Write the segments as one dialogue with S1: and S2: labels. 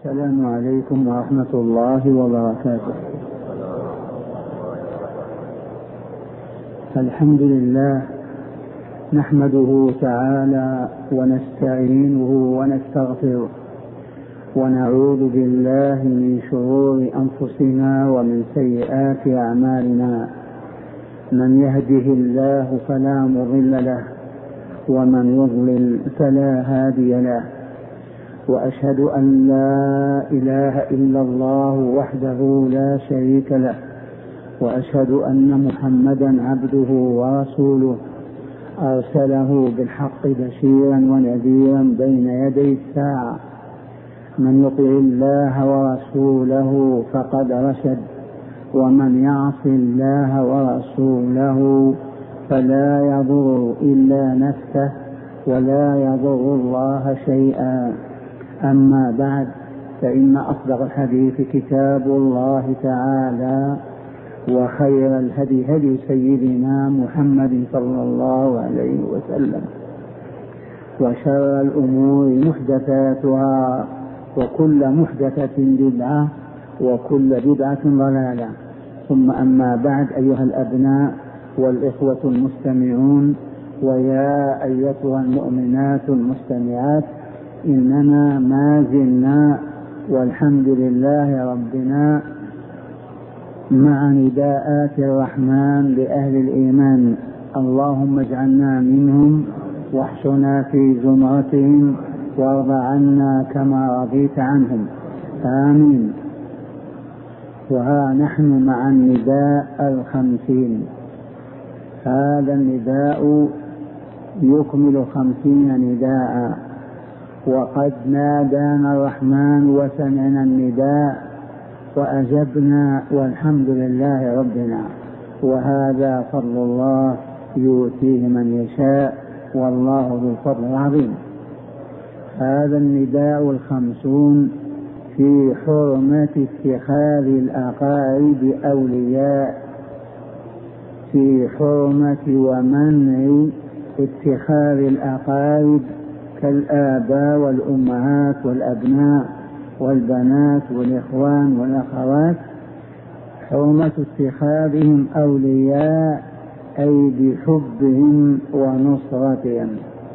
S1: السلام عليكم ورحمة الله وبركاته. الحمد لله نحمده تعالى ونستعينه ونستغفره ونعوذ بالله من شرور أنفسنا ومن سيئات أعمالنا. من يهده الله فلا مضل له ومن يضلل فلا هادي له، وأشهد أن لا إله إلا الله وحده لا شريك له، وأشهد أن محمدا عبده ورسوله أرسله بالحق بشيرا ونذيرا بين يدي الساعة. من يطع الله ورسوله فقد رشد، ومن يعص الله ورسوله فلا يضر إلا نفسه ولا يضر الله شيئا. أما بعد، فإن أصدق الحديث كتاب الله تعالى، وخير الهدي هدي سيدنا محمد صلى الله عليه وسلم، وشر الأمور محدثاتها، وكل محدثة بدعة، وكل بدعة ضلالة. ثم أما بعد، أيها الأبناء والإخوة المستمعون، ويا أيتها المؤمنات المستمعات، إننا ما زلنا والحمد لله ربنا مع نداءات الرحمن لأهل الإيمان. اللهم اجعلنا منهم واحشنا في زمرتهم وارض عنا كما رضيت عنهم، آمين. وها نحن مع النداء 50. هذا النداء يكمل 50 نداء، وقد نادانا الرحمن وسمعنا النداء وأجبنا، والحمد لله ربنا، وهذا فضل الله يؤتيه من يشاء، والله ذو الفضل العظيم. هذا النداء 50 في حرمة اتخاذ الأقارب أولياء، في حرمة ومنع اتخاذ الأقارب كالآباء والأمهات والأبناء والبنات والإخوان والأخوات، حرمة اتخاذهم أولياء أي بحبهم ونصرتهم،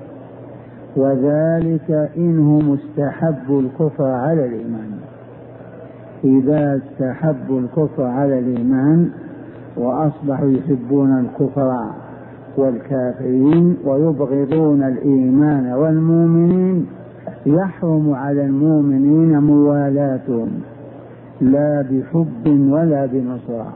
S1: وذلك إنهم استحبوا الكفر على الإيمان. إذا استحبوا الكفر على الإيمان وأصبحوا يحبون الكفر والكافرين ويبغضون الإيمان والمؤمنين، يحرم على المؤمنين موالاتهم، لا بحب ولا بنصرة.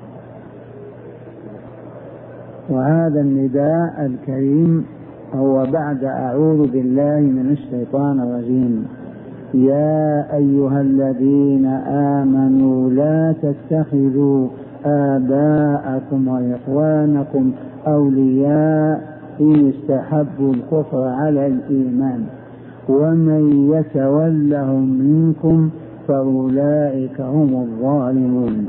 S1: وهذا النداء الكريم هو بعد أعوذ بالله من الشيطان الرجيم: يا أيها الذين آمنوا لا تتخذوا آباءكم وإخوانكم أولياء إن استحبوا الكفر على الإيمان ومن يتولهم منكم فأولئك هم الظالمون.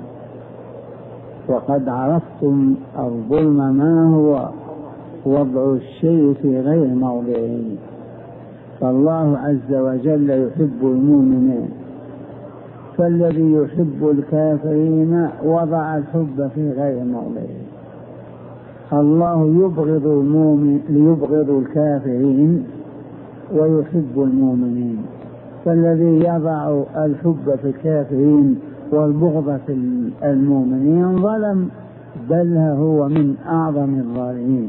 S1: وقد عرفتم الظلم ما هو، وضع الشيء في غير موضعه. فالله عز وجل يحب المؤمنين، فالذي يحب الكافرين وضع الحب في غير موضعه. الله يبغض الكافرين ويحب المؤمنين، فالذي يضع الحب في الكافرين والبغض في المؤمنين ظلم، بل هو من أعظم الظالمين.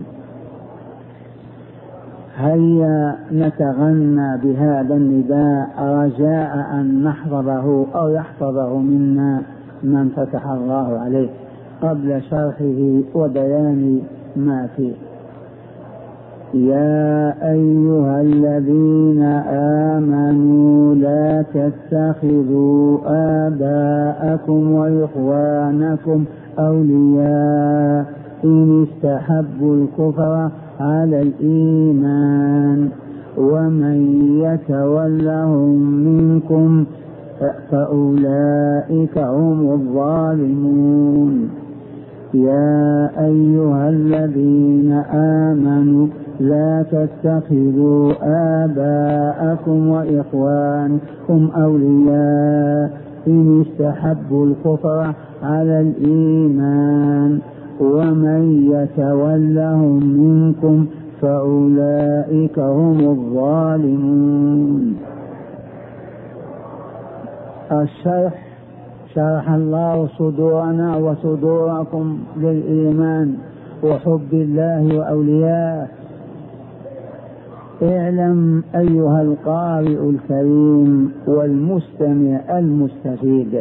S1: هيا نتغنى بهذا النداء رجاء أن نحفظه أو يحفظه منا من فتح الله عليه قبل شرحه وبيان ما فيه. يا أيها الذين آمنوا لا تتخذوا آباءكم وإخوانكم أولياء إن استحبوا الكفر على الإيمان ومن يتولهم منكم فأولئك هم الظالمون. يا أيها الذين آمنوا لا تتخذوا آباءكم وإخوانكم أولياء إن استحبوا الكفر على الإيمان ومن يتولهم منكم فأولئك هم الظالمون. الشرح: شرح الله صدورنا وصدوركم للإيمان وحب الله وأولياءه. اعلم أيها القارئ الكريم والمستمع المستفيد،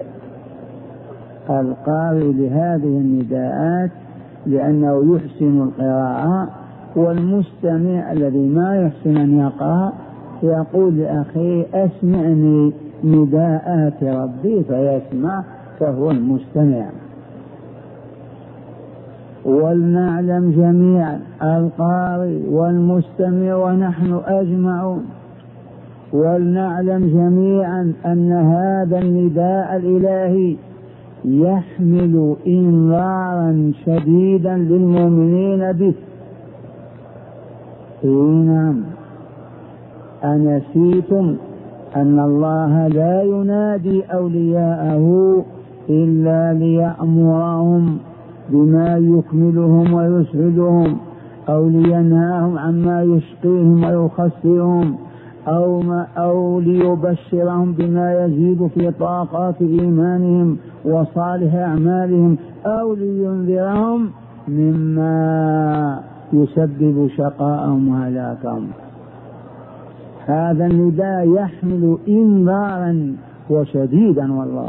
S1: القارئ لهذه النداءات لأنه يحسن القراءة، والمستمع الذي ما يحسن أن يقرأ يقول لأخيه أسمعني نداءات ربي فيسمع، فهو المستمع. ولنعلم جميعا القارئ والمستمع ونحن أجمعون، ولنعلم جميعا أن هذا النداء الإلهي يحمل إنذارا شديدا للمؤمنين به. نعم، أنسيتم أن الله لا ينادي أولياءه إلا ليأمرهم بما يكملهم ويسعدهم، أو لينهاهم عما يشقيهم ويخسرهم، أو ليبشرهم بما يزيد في طاقات إيمانهم وصالح أعمالهم، أو لينذرهم مما يسبب شقاءهم وهلاكهم. هذا النداء يحمل إنذارا وشديدا والله.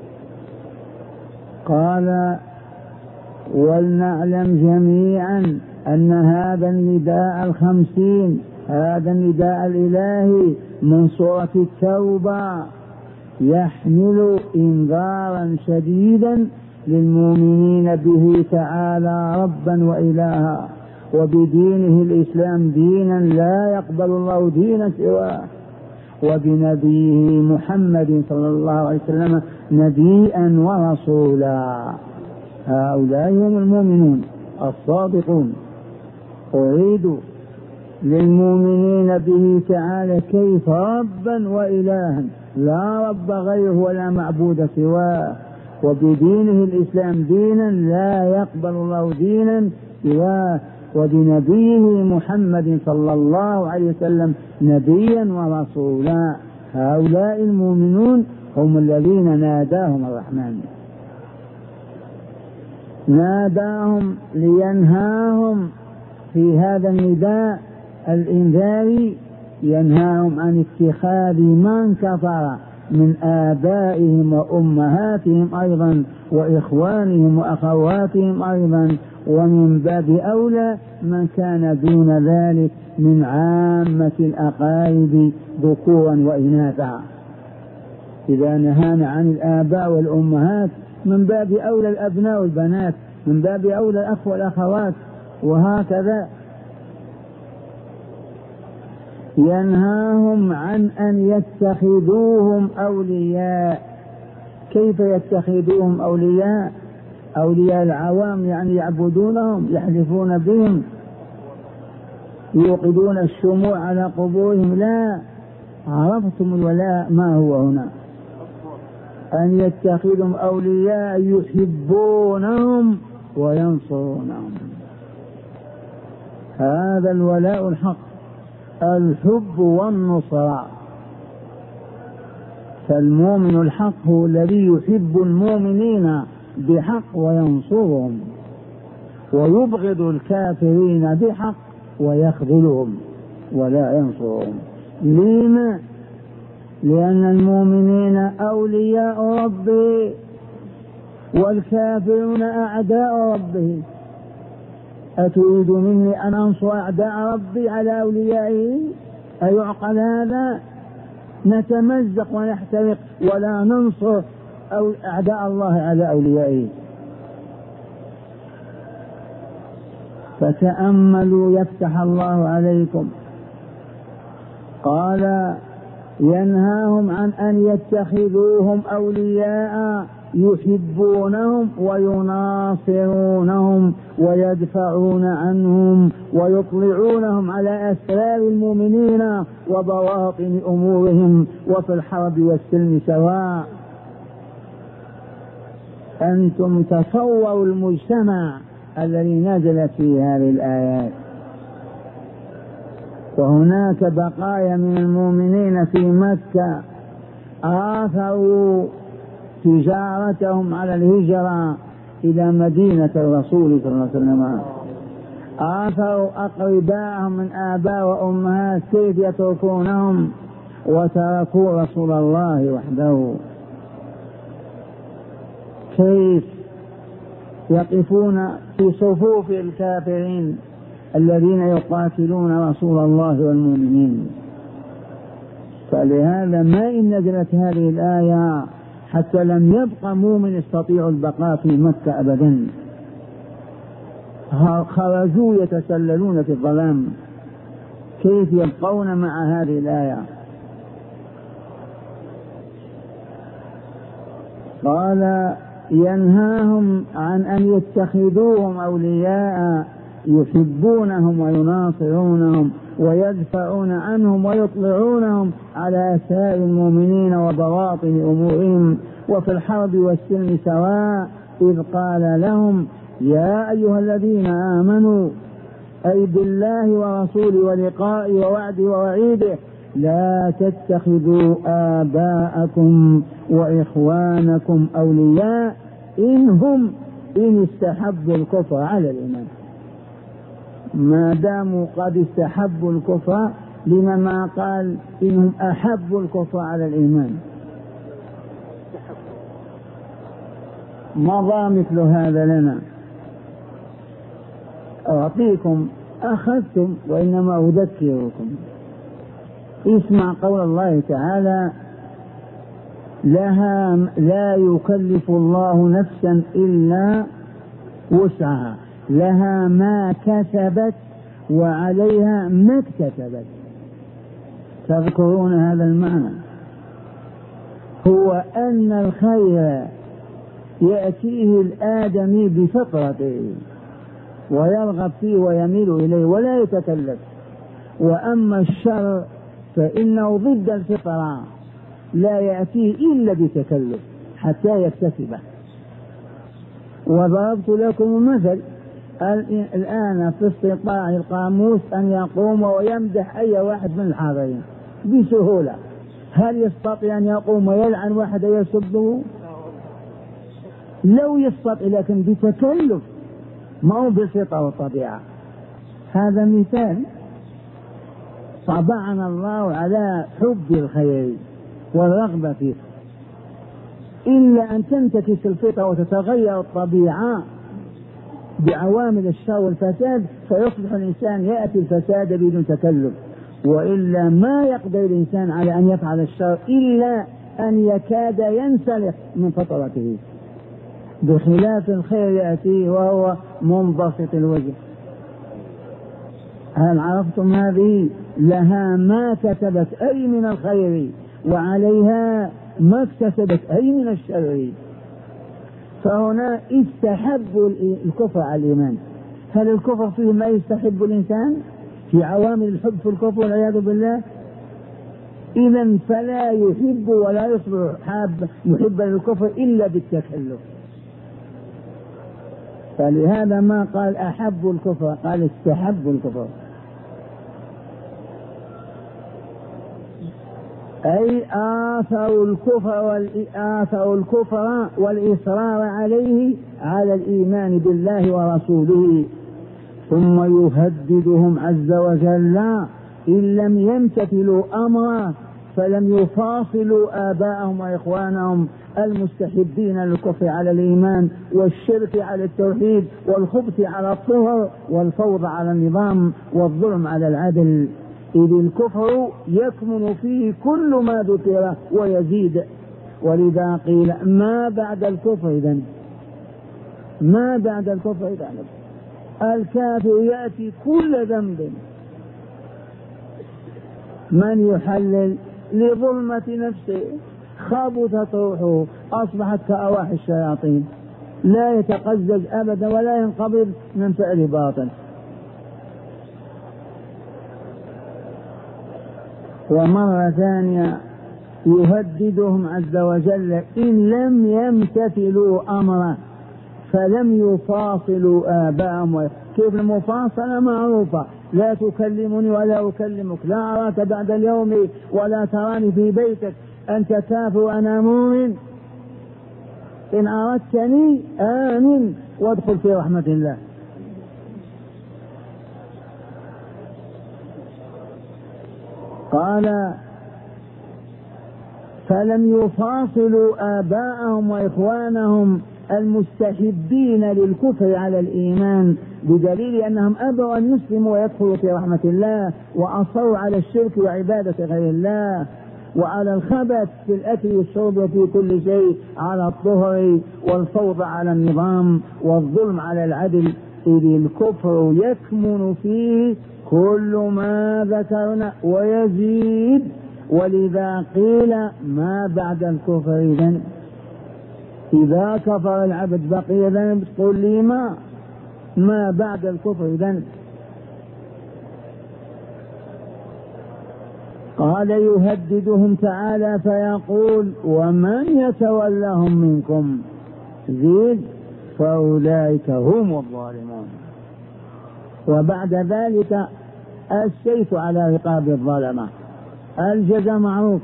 S1: قال: ولنعلم جميعا أن هذا النداء 50، هذا النداء الإلهي من سورة التوبة يحمل إنذارا شديدا للمؤمنين به تعالى ربا وإلها، وبدينه الإسلام دينا لا يقبل الله دينا سواه، وبنبيه محمد صلى الله عليه وسلم نبيا ورسولا. هؤلاء هم المؤمنون الصادقون. أريد للمؤمنين به تعالى كيف ربا وإلها، لا رب غيره ولا معبود سواه، وبدينه الإسلام دينا لا يقبل الله دينا سواه، وبنبيه محمد صلى الله عليه وسلم نبيا ورسولا. هؤلاء المؤمنون هم الذين ناداهم الرحمن، ناداهم لينهاهم في هذا النداء الإنذاري، ينهاهم عن اتخاذ من كفر من آبائهم وأمهاتهم أيضا وإخوانهم وأخواتهم أيضا، ومن باب أولى من كان دون ذلك من عامة الأقارب ذكورا وإناثا. إذا نهانا عن الآباء والأمهات من باب أولى الأبناء والبنات، من باب أولى الأخوة والأخوات، وهكذا. ينهاهم عن أن يتخذوهم أولياء. كيف يتخذوهم أولياء؟ أولياء العوام يعني يعبدونهم، يحلفون بهم، يوقدون الشموع على قبورهم. لا، عرفتم الولاء ما هو هنا؟ أن يتخذهم أولياء يحبونهم وينصرونهم. هذا الولاء الحق، الحب والنصرة. فالمؤمن الحق هو الذي يحب المؤمنين بحق وينصرهم، ويبغض الكافرين بحق ويخذلهم ولا ينصرهم. لما؟ لأن المؤمنين أولياء ربه والكافرون أعداء ربه. أتريد مني أن أنصر أعداء ربي على أوليائه؟ أيعقل هذا؟ نتمزق ونحترق ولا ننصر أعداء الله على أوليائه. فتأملوا يفتح الله عليكم. قال: ينهاهم عن أن يتخذوهم أولياء يحبونهم ويناصرونهم ويدفعون عنهم ويطلعونهم على أسرار المؤمنين وبواطن أمورهم وفي الحرب والسلم سواء. أنتم تصوروا المجتمع الذي نزلت فيه هذه الآيات، وهناك بقايا من المؤمنين في مكة آثروا تجارتهم على الهجرة إلى مدينة الرسول صلى الله عليه وسلم، آثروا أقرباءهم من آباء وأمهات كيف يتركونهم وتركوا رسول الله وحده، كيف يقفون في صفوف الكافرين الذين يقاتلون رسول الله والمؤمنين. فلهذا ما إن نزلت هذه الآية حتى لم يبقى مؤمن يستطيع البقاء في مكة أبدا، خرجوا يتسللون في الظلام، كيف يبقون مع هذه الآية؟ قال ينهاهم عن أن يتخذوهم أولياء يحبونهم ويناصرونهم ويدفعون عنهم ويطلعونهم على أسرار المؤمنين وبواطن أمورهم وفي الحرب والسلم سواء، إذ قال لهم يا أيها الذين آمنوا أي بالله ورسوله ولقائه ووعده ووعيده لا تتخذوا آباءكم وإخوانكم أولياء إن استحبوا الكفر على الإيمان. ما داموا قد استحبوا الكفر لما ما قال إنهم أحبوا الكفر على الإيمان؟ مضى مثل هذا لنا. أعطيكم أخذتم وإنما أذكركم. اسمع قول الله تعالى لها لا يكلف الله نفسا إلا وسعها لها ما كسبت وعليها ما اكتسبت. تذكرون هذا المعنى؟ هو أن الخير يأتيه الآدمي بفطرته ويرغب فيه ويميل إليه ولا يتكلف، وأما الشر فإنه ضد الفطرة لا يأتيه إلا بتكلف حتى يكتسبه. وضربت لكم مثل الآن في استطاع القاموس أن يقوم ويمدح أي واحد من الحاضرين بسهولة، هل يستطيع أن يقوم ويلعن واحد يسبه؟ لو يستطيع، لكن بتكلف ما هو بالفطرة والطبيعة. هذا مثال. طبعنا الله على حب الخير والرغبة فيه، إلا أن تنتكس الفطرة وتتغير الطبيعة بعوامل الشر والفساد فيصبح الإنسان يأتي الفساد بدون تكلف، وإلا ما يقدر الإنسان على أن يفعل الشر إلا أن يكاد ينسلخ من فطرته، بخلاف الخير يأتي وهو منبسط الوجه. هل عرفتم هذه؟ لها ما كسبت أي من الخير وعليها ما اكتسبت أي من الشر. فهنا استحب الكفر على الإيمان. هل الكفر فيه ما يستحب الإنسان في عوامل الحب في الكفر والعياذ بالله؟ إذن فلا يحب ولا يصبح محبا للكفر إلا بالتكلف. فلهذا ما قال أحب الكفر، قال استحب الكفر، أي آثروا الكفر والإصرار عليه على الإيمان بالله ورسوله. ثم يهددهم عز وجل إن لم يمتثلوا أمره فلم يفاصلوا آباءهم وإخوانهم المستحبين للكفر على الإيمان والشرك على التوحيد والخبث على الطهر والفوضى على النظام والظلم على العدل، إذ الكفر يكمن فيه كل ما ذكر ويزيد. ولذا قيل ما بعد الكفر إذن ما بعد الكفر إذن الكافر يأتي كل ذنب. من يحلل لظلمة نفسه، خبثت روحه، أصبحت كأرواح الشياطين، لا يتقزز أبدا ولا ينقبض من فعل باطل. ومرة ثانية يهددهم عز وجل إن لم يمتثلوا أمره فلم يفاصلوا آباءهم. كيف المفاصلة معروفة، لا تكلمني ولا أكلمك، لا أراك بعد اليوم ولا تراني في بيتك، أنت كافر وأنا مؤمن، إن أردتني آمن وادخل في رحمة الله. قال فلم يفاصلوا آباءهم وإخوانهم المستحبين للكفر على الإيمان، بدليل أنهم أبوا أن يسلموا ويدخلوا في رحمة الله، وأصروا على الشرك وعبادة غير الله، وعلى الخبث في الأكل والشرب وفي كل شيء، على الطهر والفوضى على النظام والظلم على العدل، إذ الكفر يكمن فيه كل ما ذكرنا ويزيد. ولذا قيل ما بعد الكفر إذن، إذا كفر العبد بقي ذنب، قل لي ما بعد الكفر إذن. قال يهددهم تعالى فيقول ومن يتولهم منكم زيد فأولئك هم الظالمون. وبعد ذلك السيف على رقاب الظلمة، الجزاء معروف،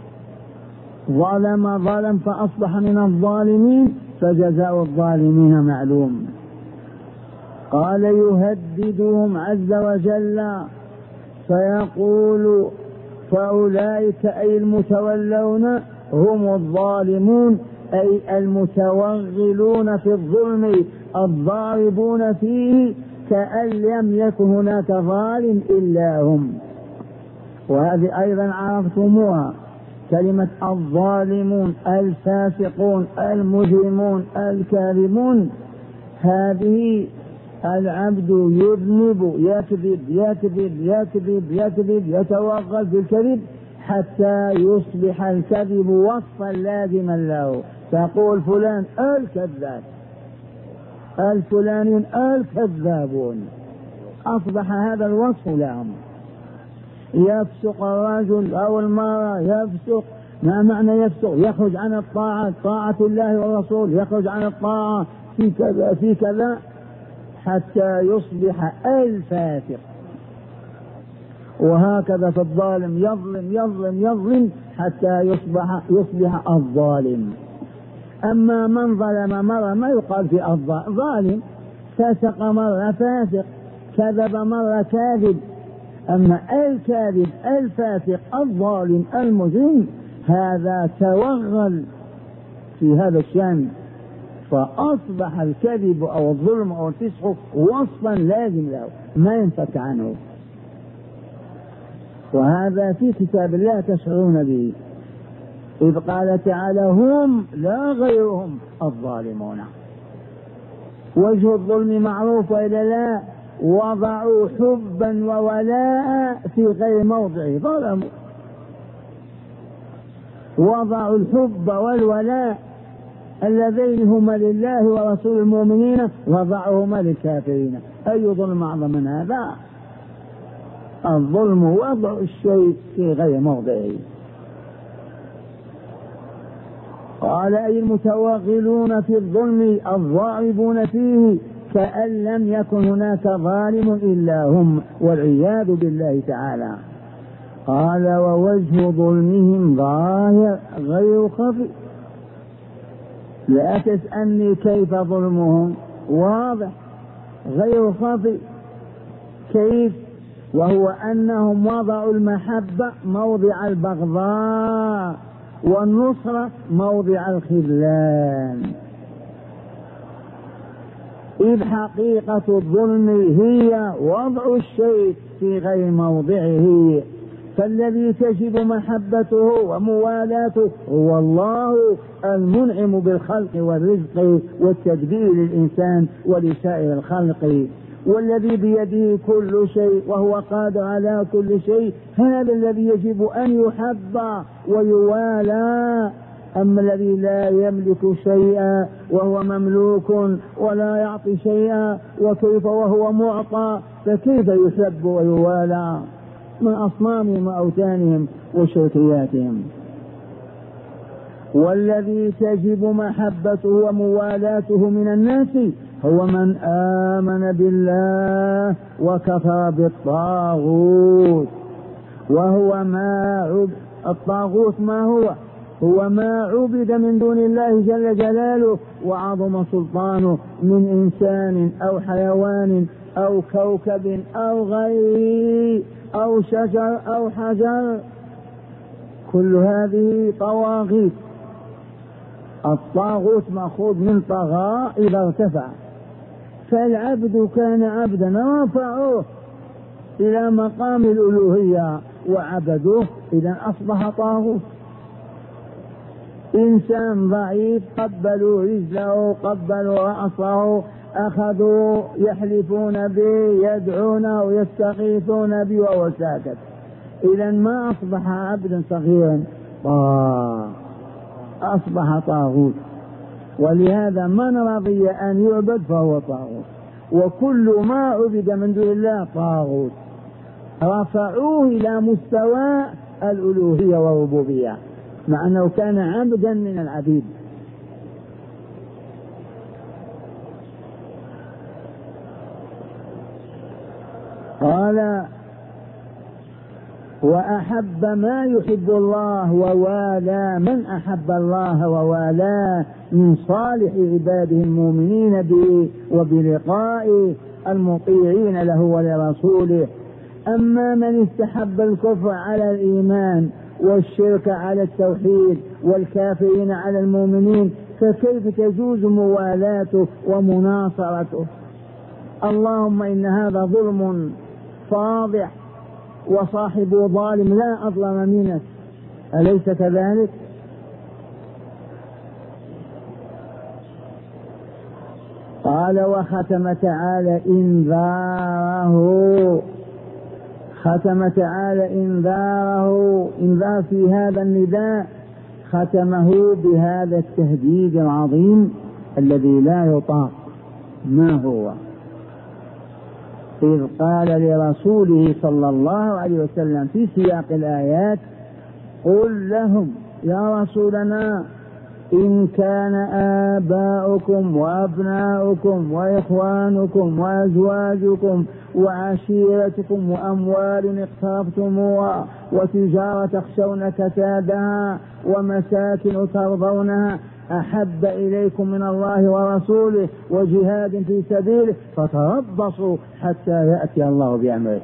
S1: ظلم فأصبح من الظالمين فجزاء الظالمين معلوم. قال يهددهم عز وجل فيقول فأولئك أي المتولون هم الظالمون، أي المتوغلون في الظلم الضاربون فيه، كأن لم يكن هناك ظالم إلا هم. وهذه أيضا عرفتموها، كلمة الظالمون، الفاسقون، المجرمون، الكاذبون، هذه العبد يذنب، يكذب يكذب يكذب يكذب، يتوغل في الكذب حتى يصبح الكذب وصفا لازما له، تقول فلان الكذاب، الفلانيون الكذابون، أصبح هذا الوصف لهم. يفسق الرجل أو المرأة، يفسق، ما معنى يفسق؟ يخرج عن الطاعة، طاعة الله والرسول، يخرج عن الطاعة في كذا في كذا حتى يصبح الفاسق. وهكذا في الظالم، يظلم يظلم يظلم حتى يصبح الظالم. أما من ظلم مرة ما يقال في الظالم، فسق مرة فاسق، كذب مرة كاذب. أما الكاذب الفاسق الظالم المجرم هذا توغل في هذا الشأن، فأصبح الكذب أو الظلم أو الفسق وصفا لازم له، ما ينفك عنه. وهذا في كتاب الله تشعرون به، إذ قال تعالى هم لا غيرهم الظالمون. وجه الظلم معروف وإلا لا؟ وضعوا حبا وولاء في غير موضعه، ظلموا، وضعوا الحب والولاء اللذين هما لله ورسول المؤمنين وضعهما للكافرين. أي ظلم أعظم من هذا؟ الظلم وضع الشيء في غير موضعه. قال أي المتوغلون في الظلم الضاربون فيه، كأن لم يكن هناك ظالم إلا هم، والعياذ بالله تعالى. قال ووجه ظلمهم ظاهر غير خفي. لا تسألني كيف ظلمهم، واضح غير خفي. كيف؟ وهو أنهم وضعوا المحبة موضع البغضاء، والنصرة موضع الخذلان. إذ حقيقة الظلم هي وضع الشيء في غير موضعه، فالذي تجب محبته وموالاته هو الله المنعم بالخلق والرزق والتدبير للإنسان ولسائر الخلق. والذي بيده كل شيء وهو قادر على كل شيء، هذا الذي يجب أن يحب ويوالى. أما الذي لا يملك شيئا وهو مملوك ولا يعطي شيئا، وكيف وهو معطى، فكيف يحب ويوالى من أصنامهم وأوثانهم وشركياتهم؟ والذي تجب محبته وموالاته من الناس هو من آمن بالله وكفر بالطاغوت. وهو الطاغوت ما هو ما عبد من دون الله جل جلاله وعظم سلطانه من إنسان أو حيوان أو كوكب أو غيره أو شجر أو حجر، كل هذه طواغيت. الطاغوت مأخوذ من طغى إذا ارتفع، فالعبد كان عبدا رفعوه إلى مقام الألوهية وعبدوه، إذا أصبح طاغوت. إنسان ضعيف قبلوا رجله قبلوا رأسه، أخذوا يحلفون به يدعونه ويستغيثون به وهو ساكت، إذا ما أصبح عبدا صغيرا، أصبح طاغوت. ولهذا من رضي أن يعبد فهو طاغوت، وكل ما عبد من دون الله طاغوت. رفعوه إلى مستوى الألوهية والربوبية مع أنه كان عبدا من العبيد. قال وأحب ما يحب الله ووالى من أحب الله ووالاه من صالح عباده المؤمنين به وبلقائه المطيعين له ولرسوله. أما من استحب الكفر على الإيمان والشرك على التوحيد والكافرين على المؤمنين، فكيف تجوز موالاته ومناصرته؟ اللهم إن هذا ظلم فاضح وصاحبه ظالم لا أظلم منك، أليس كذلك؟ قال وختم تعالى إنذاره، ختم تعالى إنذار في هذا النداء، ختمه بهذا التهديد العظيم الذي لا يطاق. ما هو؟ إذ قال لرسوله صلى الله عليه وسلم في سياق الآيات قل لهم يا رسولنا إن كان آباؤكم وأبناؤكم وإخوانكم وأزواجكم وعشيرتكم وأموال اقترفتموها وتجارة تخشون كسادها ومساكن ترضونها أحب إليكم من الله ورسوله وجهاد في سبيله فتربصوا حتى يأتي الله بأمره.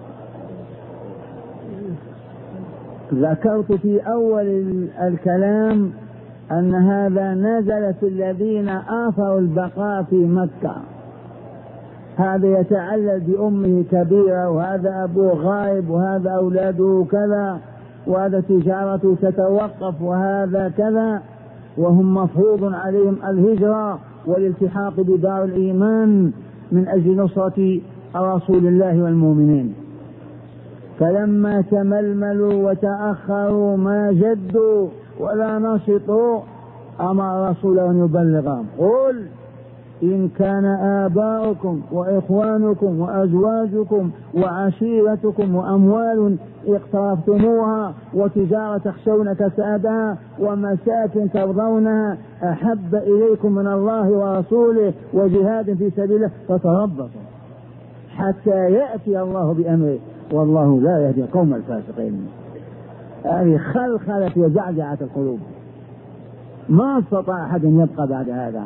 S1: ذكرت في أول الكلام أن هذا نزل في الذين آثروا البقاء في مكة. هذا يتعلل بأمه كبيرة، وهذا أبوه غائب، وهذا أولاده كذا، وهذا تجارته تتوقف، وهذا كذا، وهم مفروض عليهم الهجرة والالتحاق بدار الإيمان من أجل نصرة رسول الله والمؤمنين. فلما تململوا وتأخروا ما جدوا ولا نشطوا أمر رسوله أن يبلغهم قل إن كان آباؤكم وإخوانكم وأزواجكم وعشيرتكم وأموال اقترفتموها وتجارة تخشون كسادها ومساكن ترضونها أحب إليكم من الله ورسوله وجهاد في سبيله فتربصوا حتى يأتي الله بأمره والله لا يهدي القوم الفاسقين. هذه خلخلت وجعجعت القلوب، ما استطاع أحد أن يبقى بعد هذا.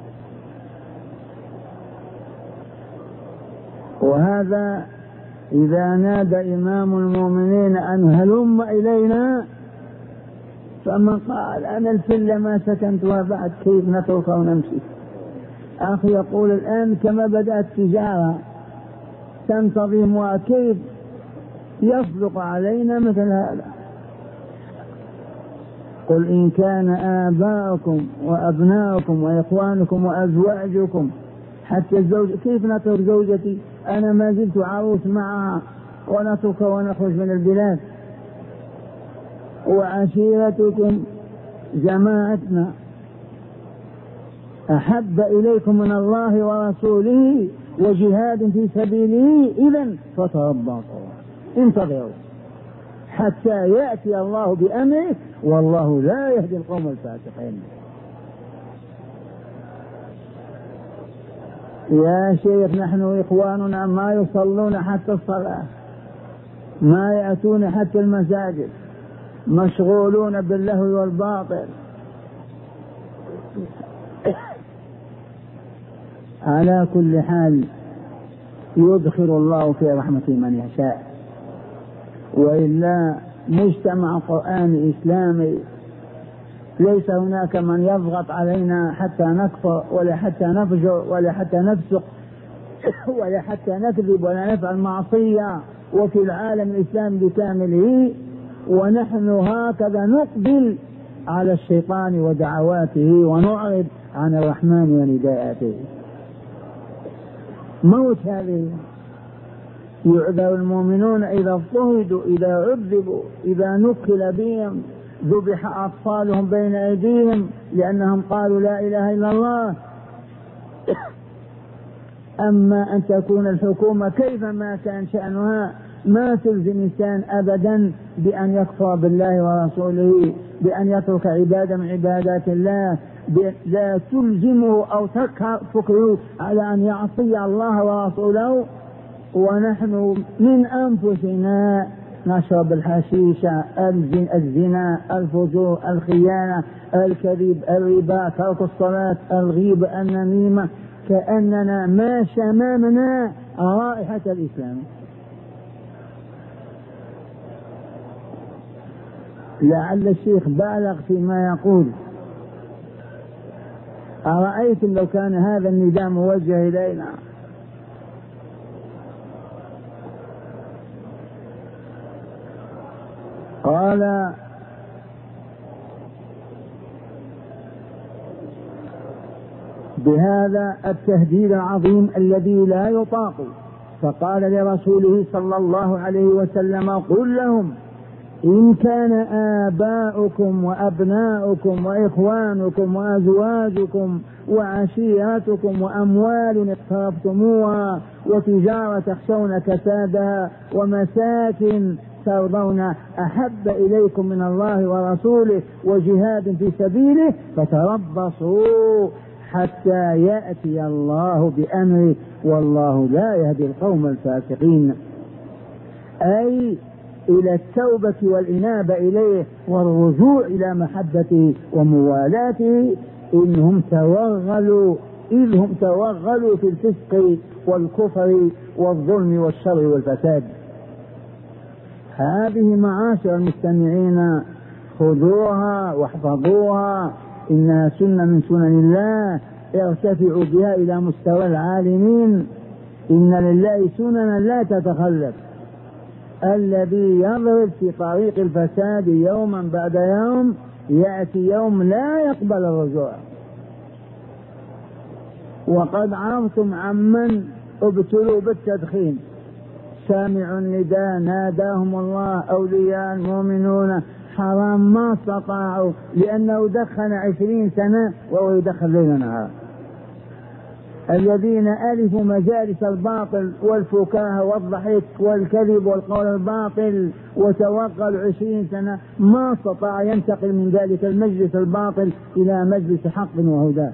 S1: وهذا إذا نادى إمام المؤمنين أن هلم إلينا، فمن قال أنا الفلة ما سكنتها بعد كيف نترك ونمشي؟ أخي يقول الآن كما بدأت التجارة تنتظم وكيف يصدق علينا مثل هذا. قل إن كان آباؤكم وأبناؤكم وإخوانكم وأزواجكم حتى الزوج كيف نترك زوجتي؟ أنا ما زلت عروس معها ونترك ونخرج من البلاد؟ وعشيرتكم جماعتنا أحب إليكم من الله ورسوله وجهاد في سبيله، إذن فتربصوا انتظروا حتى يأتي الله بأمره، والله لا يهدي القوم الفاسقين. يا شيخ نحن إخواننا ما يصلون حتى الصلاة، ما يأتون حتى المساجد، مشغولون باللهو والباطل. على كل حال يدخل الله في رحمته من يشاء، وإلا مجتمع قرآني إسلامي ليس هناك من يضغط علينا حتى نكفر ولا حتى نفجر ولا حتى نفسق ولا حتى نكذب ولا نفعل معصية، وفي العالم الإسلامي بكامله ونحن هكذا نقبل على الشيطان ودعواته ونعرض عن الرحمن ونداءاته. موت هذه. يعذر المؤمنون إذا اضطهدوا، إذا عذبوا، إذا نكل بهم، ذبح أطفالهم بين أيديهم لأنهم قالوا لا إله إلا الله. أما أن تكون الحكومة كيفما كان شأنها ما تلزم إنسان أبدا بأن يكفر بالله ورسوله، بأن يترك عبادة من عبادات الله، لا تلزمه أو تكره على أن يعصي الله ورسوله. ونحن من أنفسنا نشرب الحشيش، الزنا، الفجور، الخيانة، الكذب، الربا، ترك الصلاة، الغيبة، النميمة، كأننا ما شممنا رائحة الإسلام. لعل الشيخ بالغ فيما يقول. أرأيتم لو كان هذا النداء موجه إلينا؟ قال بهذا التهديد العظيم الذي لا يطاق، فقال لرسوله صلى الله عليه وسلم: قل لهم إن كان آباؤكم وأبناؤكم وإخوانكم وأزواجكم وعشيرتكم وأموال اقترفتموها وتجارة تخشون كسادها ومساكن ترضون أحب إليكم من الله ورسوله وجهاد في سبيله فتربصوا حتى يأتي الله بأمره والله لا يهدي القوم الفاسقين. أي إلى التوبة والإنابة إليه والرجوع إلى محبته وموالاته، إذ هم توغلوا في الفسق والكفر والظلم والشر والفساد. هذه معاشر المستمعين خذوها واحفظوها، إنها سنة من سنن الله، ارتفعوا بها إلى مستوى العالمين. إن لله سننا لا تتخلف. الذي يضرب في طريق الفساد يوما بعد يوم يأتي يوم لا يقبل الرجوع. وقد عرفتم عمن ابتلوا بالتدخين، سامع النداء ناداهم الله أولياء المؤمنون، حرام ما استطاعوا لأنه دخن 20 سنة وهو يدخن ليل نهار. الذين ألفوا مجالس الباطل والفكاهة والضحك والكذب والقول الباطل وتوغلوا 20 سنة ما استطاع ينتقل من ذلك المجلس الباطل إلى مجلس حق وهدى.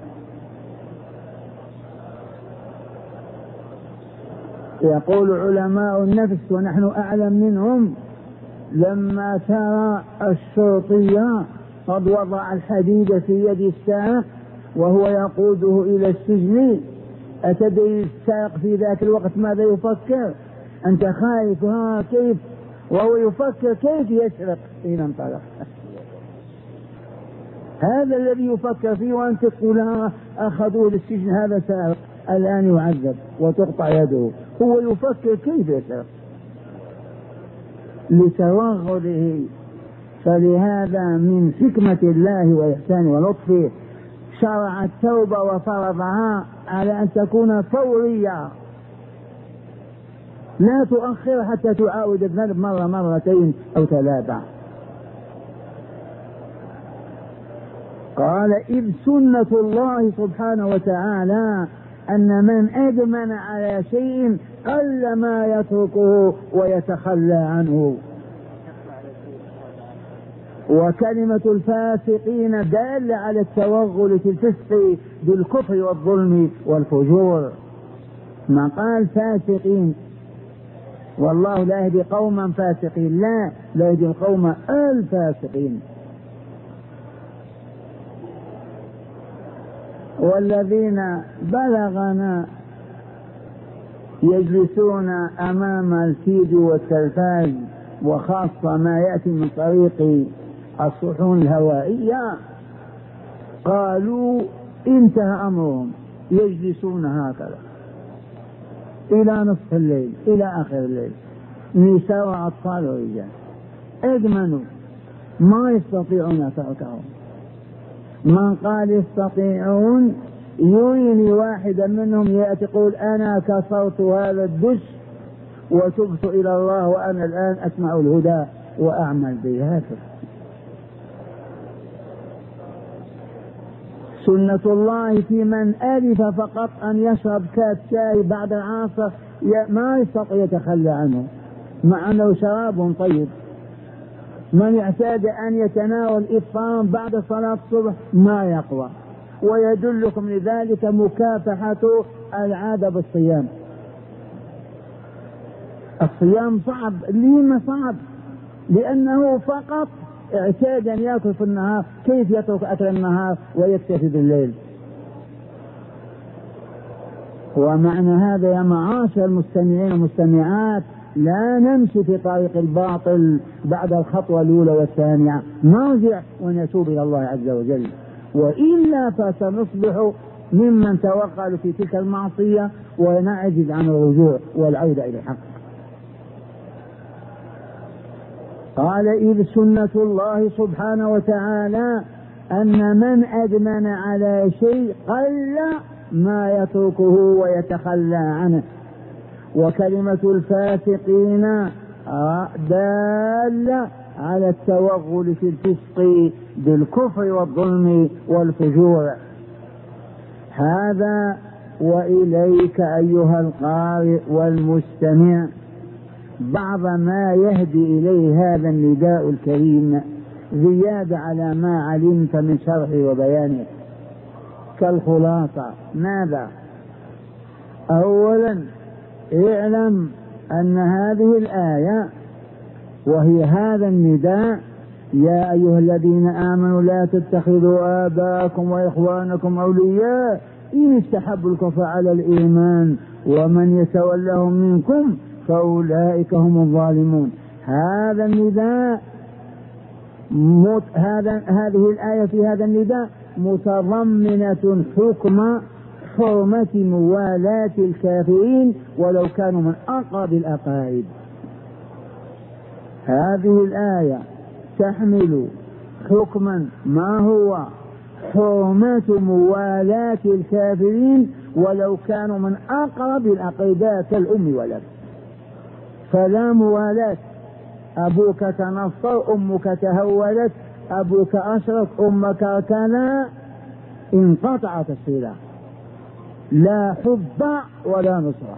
S1: يقول علماء النفس ونحن أعلم منهم: لما ترى الشرطي قد وضع الحديد في يد السائق وهو يقوده إلى السجن، أتدري السائق في ذاك الوقت ماذا يفكر؟ أنت خايف كيف، وهو يفكر كيف يسرق حين انطلق. هذا الذي يفكر فيه، وأنت تقول أخذوه للسجن هذا سارق الآن يعذب وتقطع يده، هو يفكر كيف يسرق لتوغله. فلهذا من حكمة الله وإحسانه ولطفه شرع التوبة وفرضها على أن تكون فورية، لا تؤخر حتى تعاود الذنب مرة مرتين أو ثلاثة. قال إذ سنة الله سبحانه وتعالى أن من أدمن على شيء قل ما يتركه ويتخلى عنه. وكلمة الفاسقين دالة على التوغل في الفسق بالكفر والظلم والفجور. ما قال فاسقين، والله لا يهدي قوما فاسقين، لا يهدي القوم الفاسقين. والذين بلغنا يجلسون أمام الفيديو والتلفاز، وخاصة ما يأتي من طريق الصحون الهوائية، قالوا انتهى أمرهم، يجلسون هكذا إلى نصف الليل إلى آخر الليل، نساء وأطفال ورجال ادمنوا ما يستطيعون تركهم. من قال يستطيعون يريني واحدا منهم يأتي يقول أنا كسرت هذا الدش وتبت إلى الله وأنا الآن أسمع الهدى وأعمل به. هكذا سنة الله في من ألف فقط أن يشرب كاس شاي بعد العصر ما يستطيع يتخلى عنه مع أنه شراب طيب. من اعتاد أن يتناول إفطارا بعد صلاة الصبح ما يقوى. ويدلكم لذلك مكافحة العادة بالصيام. الصيام صعب. لما صعب؟ لأنه فقط اعتاد أن يأكل في النهار، كيف يترك أكل النهار ويكتفي بالليل؟ ومعنى هذا يا معاشر المستمعين والمستمعات لا نمشي في طريق الباطل بعد الخطوة الأولى والثانية، نرجع ونتوب إلى الله عز وجل، وإلا فسنصبح ممن توغلوا في تلك المعصية ونعجز عن الرجوع والعودة إلى الحق. قال إذ سنة الله سبحانه وتعالى أن من أدمن على شيء قل ما يتركه ويتخلى عنه. وكلمة الفاسقين دالة على التوغل في الفسق بالكفر والظلم والفجور. هذا وإليك أيها القارئ والمستمع بعض ما يهدي إليه هذا النداء الكريم زيادة على ما علمت من شرحه وبيانه. كالخلاصة ماذا؟ أولا اعلم أن هذه الآية وهي هذا النداء: يا أيها الذين آمنوا لا تتخذوا آباءكم وإخوانكم أولياء إن استحبوا الكفر على الإيمان ومن يتولهم منكم فأولئك هم الظالمون. هذا النداء هذه الآية في هذا النداء متضمنة حكم حرمة موالاة الكافرين ولو كانوا من أقرب الأقارب. هذه الآية تحمل حكما ما هو حرمة موالاة الكافرين ولو كانوا من أقرب الأقرباء كالأم والأب. فلا موالاة، أبوك تنصر أمك تهولت، أبوك أشرك أمك كان، انقطعت الصلة، لا حب ولا نصرة.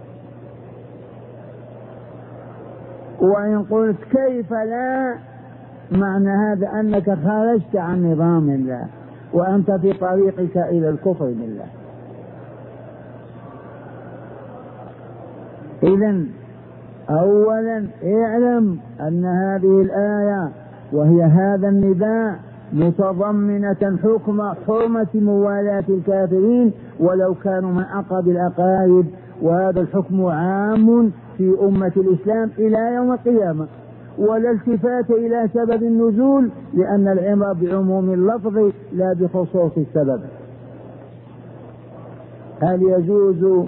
S1: وإن قلت كيف لا، معنى هذا أنك خرجت عن نظام الله وأنت في طريقك إلى الكفر بالله. إذن أولا اعلم أن هذه الآية وهي هذا النداء متضمنة حكم حرمة موالاة الكافرين ولو كانوا من أقرب الأقارب، وهذا الحكم عام في أمة الإسلام إلى يوم القيامة، ولا التفات إلى سبب النزول، لأن العبرة بعموم اللفظ لا بخصوص السبب. هل يجوز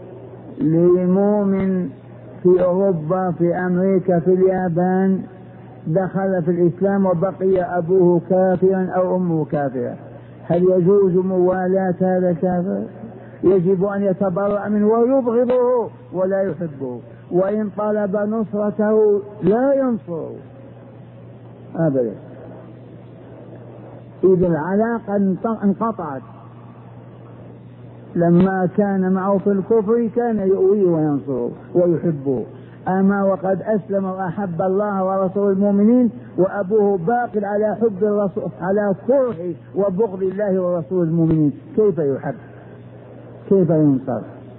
S1: لمؤمن في أوروبا، في أمريكا، في اليابان دخل في الإسلام وبقي أبوه كافرا أو أمه كافرة، هل يجوز موالاة هذا الكافر؟ يجب أن يتبرأ منه ويبغضه ولا يحبه، وإن طلب نصرته لا ينصره أبدا. إذا العلاقة انقطعت. لما كان معه في الكفر كان يؤويه وينصره ويحبه، أما وقد أسلم وأحب الله ورسول المؤمنين وأبوه باق على حب الرسول، على كره وبغض الله ورسول المؤمنين، كيف يحب؟ كيف ينصر؟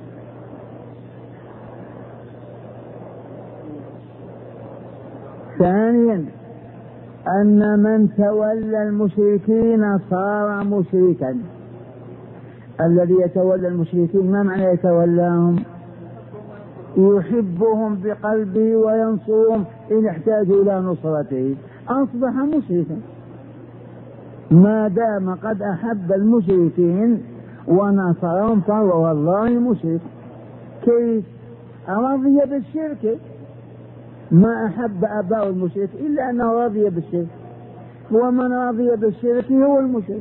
S1: ثانيا أن من تولى المشركين صار مشركا. الذي يتولى المشركين ما معنى يتولاهم؟ يحبهم بقلبه وينصرهم إن احتاجوا إلى نصرته، أصبح مشركا. ما دام قد أحب المشركين ونصرهم فهو والله مشرك. كيف؟ رضي بالشرك. ما أحب أباء المشرك إلا أنه رضي بالشرك، ومن رضي بالشرك هو المشرك.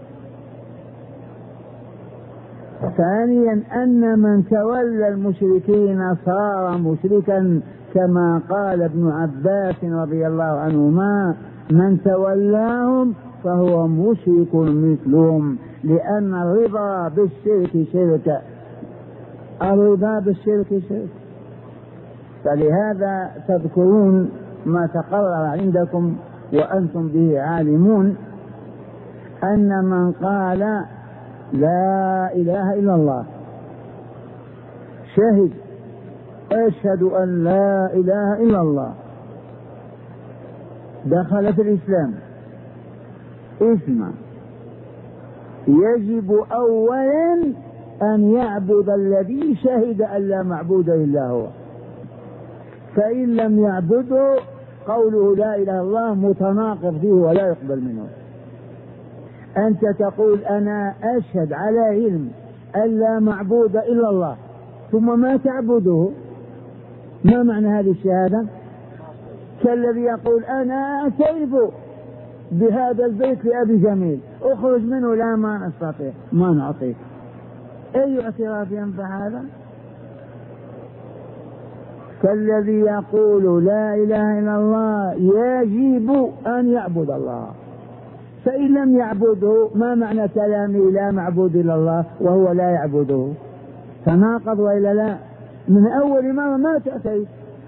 S1: ثانيا أن من تولى المشركين صار مشركا، كما قال ابن عباس رضي الله عنهما: من تولاهم فهو مشرك مثلهم، لأن الرضا بالشرك شرك. الرضا بالشرك شرك. فلهذا تذكرون ما تقرر عندكم وأنتم به عالمون أن من قال لا إله إلا الله، شهد أشهد أن لا إله إلا الله، دخل في الإسلام، اسمع، يجب أولا أن يعبد الذي شهد أن لا معبود إلا هو. فإن لم يعبده قوله لا إله إلا الله متناقض فيه ولا يقبل منه. أنت تقول أنا أشهد على علم أن لا معبود إلا الله ثم ما تعبده، ما معنى هذه الشهادة؟ كالذي يقول أنا أعترف بهذا البيت لأبي جميل، أخرج منه، لا ما أستطيع، ما نعطيك. أي اعتراف ينفع هذا؟ كالذي يقول لا إله إلا الله يجب أن يعبد الله، فإن لم يعبده ما معنى كلامه لا معبود إلا الله وهو لا يعبده؟ تناقض وإلا لا؟ من أول مرة ما تأتي.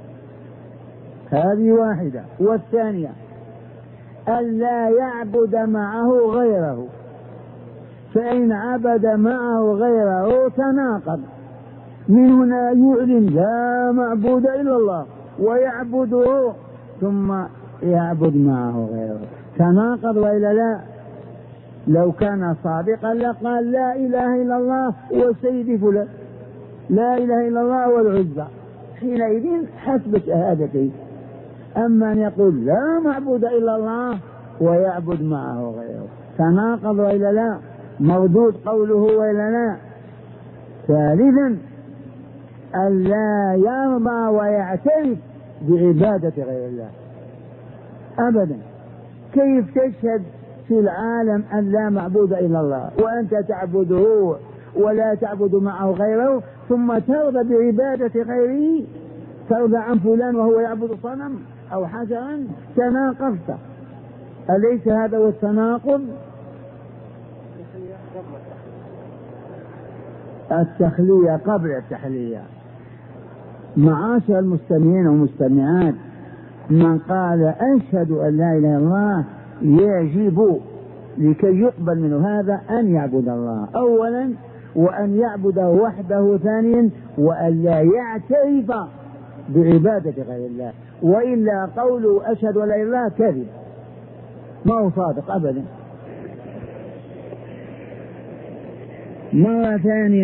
S1: هذه واحدة. والثانية أن لا يعبد معه غيره، فإن عبد معه غيره تناقض. من هنا يعلن لا معبود إلا الله ويعبده ثم يعبد معه غيره، تناقض وإلا لا؟ لو كان صادقا لقال لا إله إلا الله وسيد فلان، لا إله إلا الله والعزى، حينئذ حسب شهادته. أما أن يقول لا معبود إلا الله ويعبد معه غيره، تناقض وإلا لا؟ مردود قوله وإلا لا؟ ثالثا أن لا يرضى ويعترف بعبادة غير الله أبدا. كيف تشهد في العالم أن لا معبود إلا الله وأنت تعبده ولا تعبد معه غيره، ثم ترضى بعبادة غيره؟ ترضى عن فلان وهو يعبد صنم أو حجرا؟ تناقضت. أليس هذا هو التناقض؟ التخلية قبل التحلية. معاشر المستمعين والمستمعات، من قال أشهد أن لا إله إلا الله يجب لكي يقبل منه هذا أن يعبد الله أولا، وأن يعبده وحده ثانيا، وأن لا يعترف بعبادة غير الله، وإلا قوله أشهد أن لا إله إلا الله كذب، ما هو صادق أبدا. مرة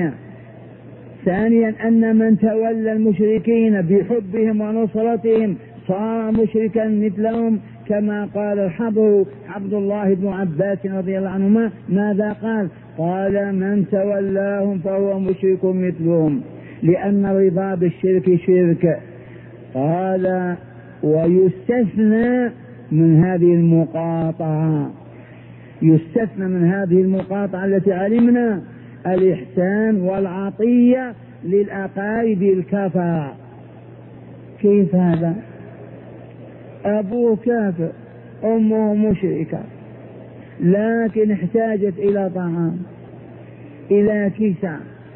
S1: ثانيا أن من تولى المشركين بحبهم ونصرتهم صار مشركا مثلهم، كما قال الحبر عبد الله بن عباس رضي الله عنهما. ماذا قال؟ قال من تولاهم فهو مشرك مثلهم، لأن الرضا بالشرك شرك. قال ويستثنى من هذه المقاطعة يستثنى من هذه المقاطعة التي علمنا الإحسان والعطية للأقارب الكفرة. كيف هذا؟ أبوه كافر، أمه مشركة، لكن احتاجت إلى طعام، إلى كساء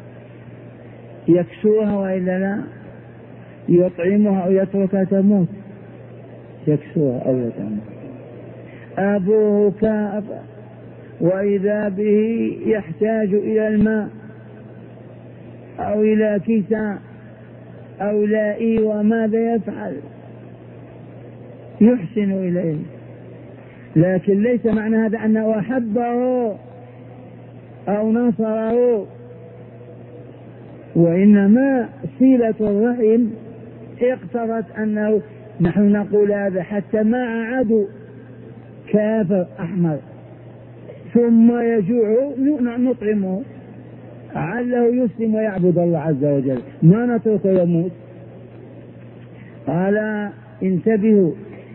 S1: يكسوها وإلا لا، يطعمها أو يتركها تموت، يكسوها أو يتموت. أبوه كافر وإذا به يحتاج إلى الماء أو إلى كساء أو لاء، وماذا يفعل؟ يحسن إليه، لكن ليس معنى هذا أنه أحبه أو نصره، وإنما صلة الرحم اقتضت أنه نحن نقول هذا حتى مع عدو كافر أحمر ثم يجوع نطعمه عله يسلم ويعبد الله عز وجل، ما نتركه يموت. قال انتبهوا،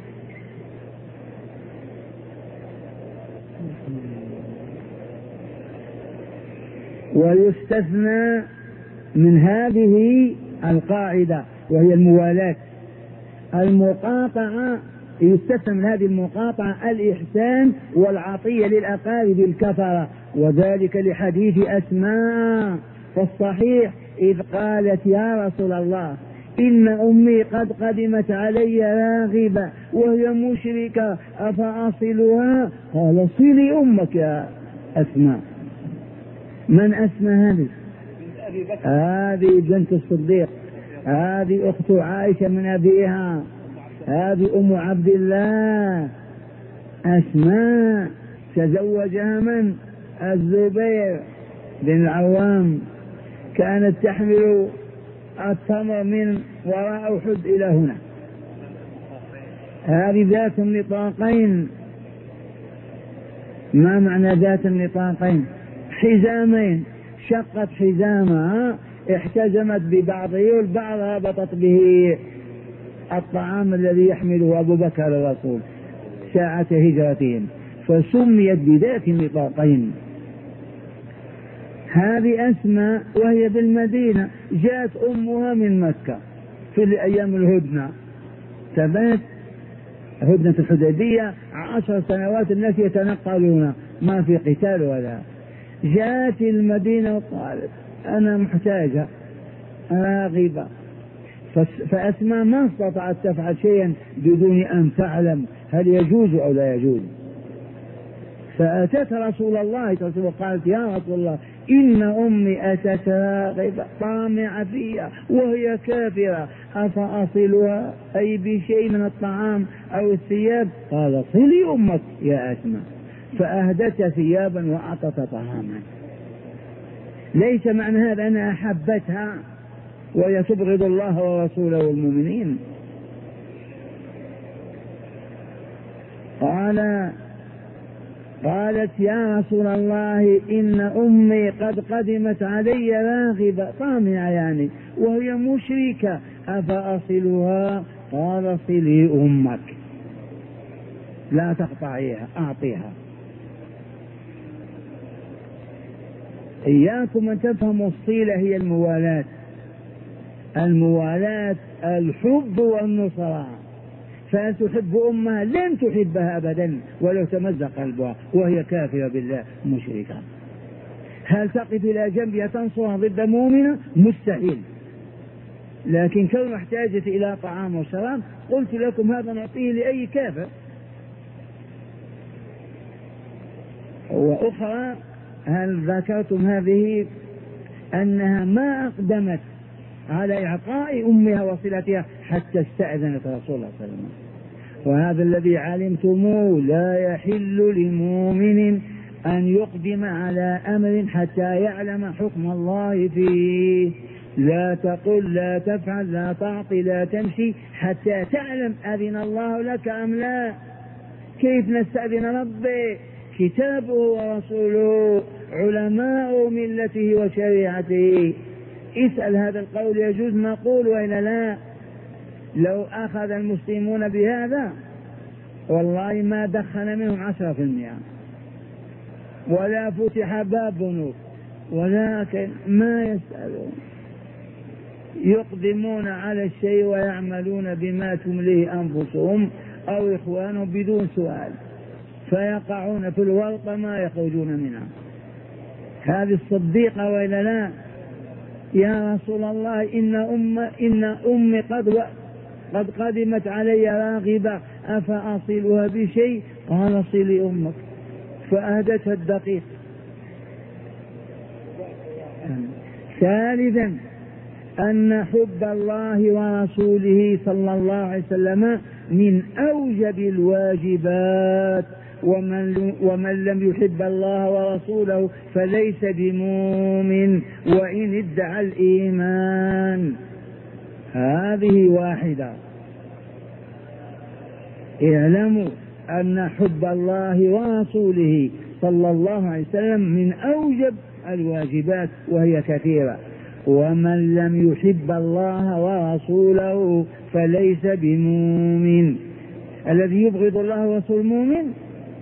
S1: ويستثنى من هذه القاعدة وهي الموالاة المقاطعة، يستثنى من هذه المقاطعة الإحسان والعطية للأقارب الكفرة، وذلك لحديث أسماء فالصحيح إذ قالت يا رسول الله إن أمي قد قدمت علي راغبة وهي مشركة أفأصلها؟ قال صلي أمك يا أسماء. من أسماء هذه؟ هذه بنت الصديق، هذه أخت عائشة من أبيها، هذه أم عبد الله. أسماء تزوجها من؟ الزبير بن العوام، كانت تحمل التمر من وراء أحد إلى هنا. هذه ذات النطاقين. ما معنى ذات النطاقين؟ حزامين، شقت حزامها احتزمت ببعضه والبعض ربطت به الطعام الذي يحمله أبو بكر الرسول ساعة هجرتهم، فسميت بذات النطاقين. هذه أسماء وهي بالمدينة، جاءت أمها من مكة في أيام الهدنة، ثبات هدنة الحديبية 10 سنوات الناس يتنقلون ما في قتال ولا. جاءت المدينة وقالت أنا محتاجة راغبة، فأسماء ما استطاعت تفعل شيئا بدون أن تعلم هل يجوز أو لا يجوز، فأتت رسول الله وقالت يا رسول الله إن أمي أتت راغبة طامعة فيها وهي كافرة أفأصلها أي بشيء من الطعام أو الثياب؟ قال صلي أمك يا أسماء، فأهدت ثيابا وأعطت طعاما. ليس معنى هذا أنها أحبتها وهي تبغض الله ورسوله والمؤمنين. قالت يا رسول الله إن أمي قد قدمت علي راغبة طامعة يعني وهي مشركة أفأصلها؟ قال صلي أمك لا تقطعيها أعطيها. إياكم أن تفهموا الصلة هي الموالاة، الموالاة الحب والنصرة، فتحب أمها لن تحبها أبدا ولو تمزق قلبها وهي كافرة بالله مشركة. هل تقف إلى جنبها تنصرها ضد مؤمنة؟ مستحيل. لكن كون احتاجت إلى طعام وشراب قلت لكم هذا نعطيه لأي كافر. وأخرى هل ذكرتم هذه أنها ما أقدمت على إعطاء أمها وصلتها حتى استأذنت رسول الله صلى الله عليه وسلم. وهذا الذي علمتموه لا يحل لمؤمن أن يقدم على أمر حتى يعلم حكم الله فيه. لا تقل لا تفعل لا تعطي لا تمشي حتى تعلم أذن الله لك أم لا. كيف نستأذن ربي؟ كتابه ورسوله، علماء ملته وشريعته. اسأل هذا القول يجوز نقول وإلا لا؟ لو أخذ المسلمون بهذا والله ما دخل منهم 10%. ولا فتح باب بنوك، ولكن ما يسألون، يقدمون على الشيء ويعملون بما تمليه أنفسهم أو إخوانهم بدون سؤال، فيقعون في الورطة ما يخرجون منها. هذه الصديقة وإلا لا؟ يا رسول الله إن أمي قد قدمت علي راغبة أفأصلها بشيء؟ قال صلي أمك، فأهدتها الدقيق. ثالثا أن حب الله ورسوله صلى الله عليه وسلم من أوجب الواجبات، ومن لم يحب الله ورسوله فليس بمؤمن وإن ادعى الإيمان. هذه واحدة. اعلموا أن حب الله ورسوله صلى الله عليه وسلم من أوجب الواجبات وهي كثيرة، ومن لم يحب الله ورسوله فليس بمؤمن. الذي يبغض الله ورسوله مؤمن؟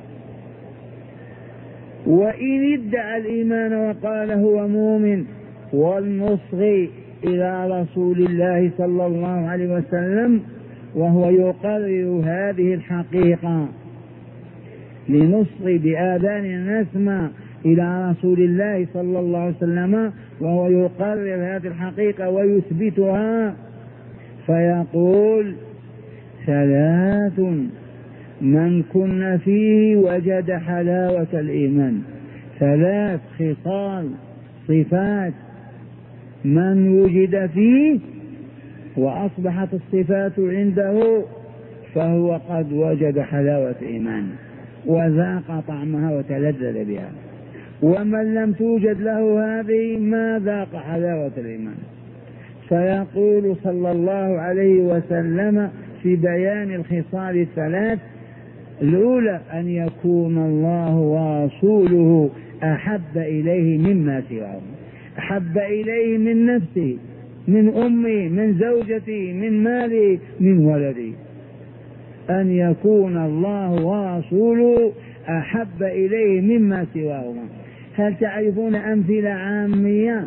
S1: وإن ادعى الإيمان وقال هو مؤمن. والنصغ إلى رسول الله صلى الله عليه وسلم وهو يقرر هذه الحقيقة، لنصغ بآذاننا نسمع إلى رسول الله صلى الله عليه وسلم وهو يقرر هذه الحقيقة ويثبتها، فيقول: ثلاث من كن فيه وجد حلاوة الإيمان. ثلاث خصال صفات من وجد فيه وأصبحت الصفات عنده فهو قد وجد حلاوة إيمان وذاق طعمها وتلذذ بها، ومن لم توجد له هذه ما ذاق حلاوة الإيمان. فيقول صلى الله عليه وسلم في بيان الخصال الثلاث: الأولى أن يكون الله ورسوله أحب إليه مما سواه، أحب إليه من نفسه، من أمي، من زوجتي، من مالي، من ولدي. أن يكون الله ورسوله أحب إليه مما سواهما. هل تعرفون أمثلة عامية؟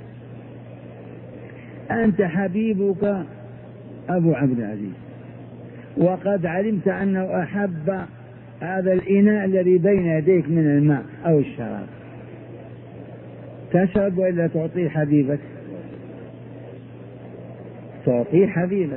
S1: أنت حبيبك أبو عبد العزيز، وقد علمت أنه أحب هذا الإناء الذي بين يديك من الماء أو الشراب، تشرب وإلا تعطيه حبيبك؟ تعطيه حبيبك.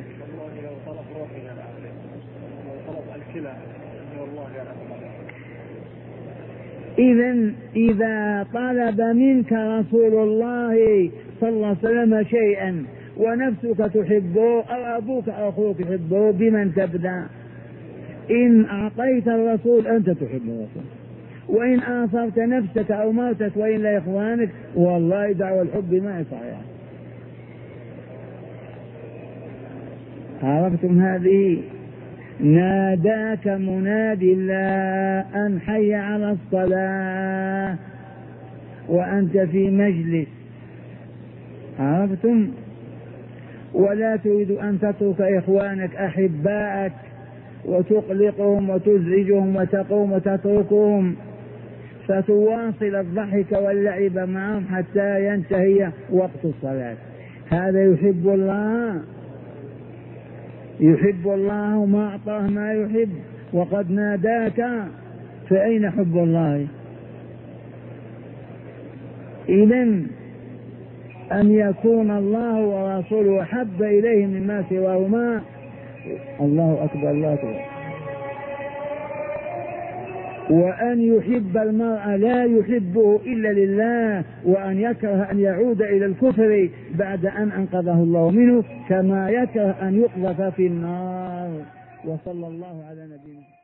S1: إذا طلب منك رسول الله صلى الله عليه وسلم شيئا ونفسك تحبه أو أبوك أو أخوك يحبه، بمن تبدأ؟ إن أعطيت الرسول أنت تحب الرسول، وإن آثرت نفسك أو موتك وإلا إخوانك، والله دعوى الحب ما يصحيح. عرفتم هذه؟ ناداك مناد الله أن حي على الصلاة وأنت في مجلس، عرفتم؟ ولا تريد أن تترك إخوانك أحباءك وتقلقهم وتزعجهم وتقوم وتتركهم، فتواصل الضحك واللعب معهم حتى ينتهي وقت الصلاة. هذا يحب الله؟ يحب الله ما أعطاه ما يحب وقد ناداك، فأين حب الله؟ إذن أن يكون الله ورسوله أحب إليه مما سواهما. الله أكبر، الله أكبر. وأن يحب المرء لا يحبه إلا لله، وأن يكره أن يعود إلى الكفر بعد أن أنقذه الله منه، كما يكره أن يقذف في النار. وصلى الله على نبينا